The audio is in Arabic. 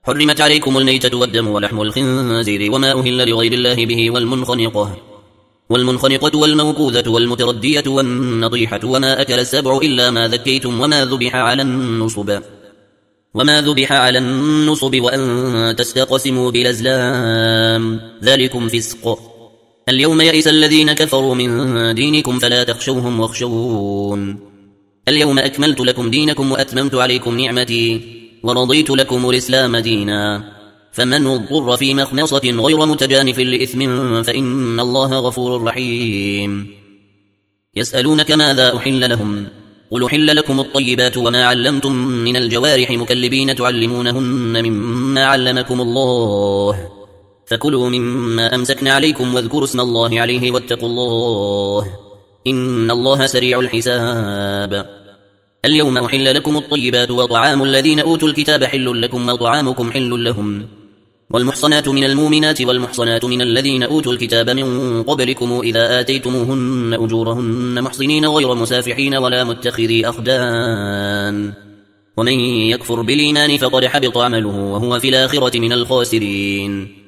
حرمت عليكم الميتة والدم ولحم الخنزير وما أهل لغير الله به والمنخنقة والموقوذة والمتردية والنطيحة وما أكل السبع إلا ما ذكيتم وما ذبح على النصب وأن تستقسموا بالأزلام ذلكم فسق. اليوم يئس الذين كفروا من دينكم فلا تخشوهم واخشون. اليوم أكملت لكم دينكم وأتممت عليكم نعمتي ورضيت لكم الإسلام دينا. فمن اضطر في مخمصة غير متجانف لإثم فإن الله غفور رحيم. يسألونك ماذا أحل لهم قل أحل لكم الطيبات وما علمتم من الجوارح مكلبين تعلمونهن مما علمكم الله فكلوا مما أمسكن عليكم واذكروا اسم الله عليه واتقوا الله إن الله سريع الحساب. اليوم أحل لكم الطيبات وطعام الذين أوتوا الكتاب حل لكم وطعامكم حل لهم والمحصنات من المؤمنات والمحصنات من الذين أوتوا الكتاب من قبلكم إذا آتيتموهن أجورهن محصنين غير مسافحين ولا متخذي أخدان ومن يكفر بالإيمان فقد حبط عمله وهو في الآخرة من الخاسرين.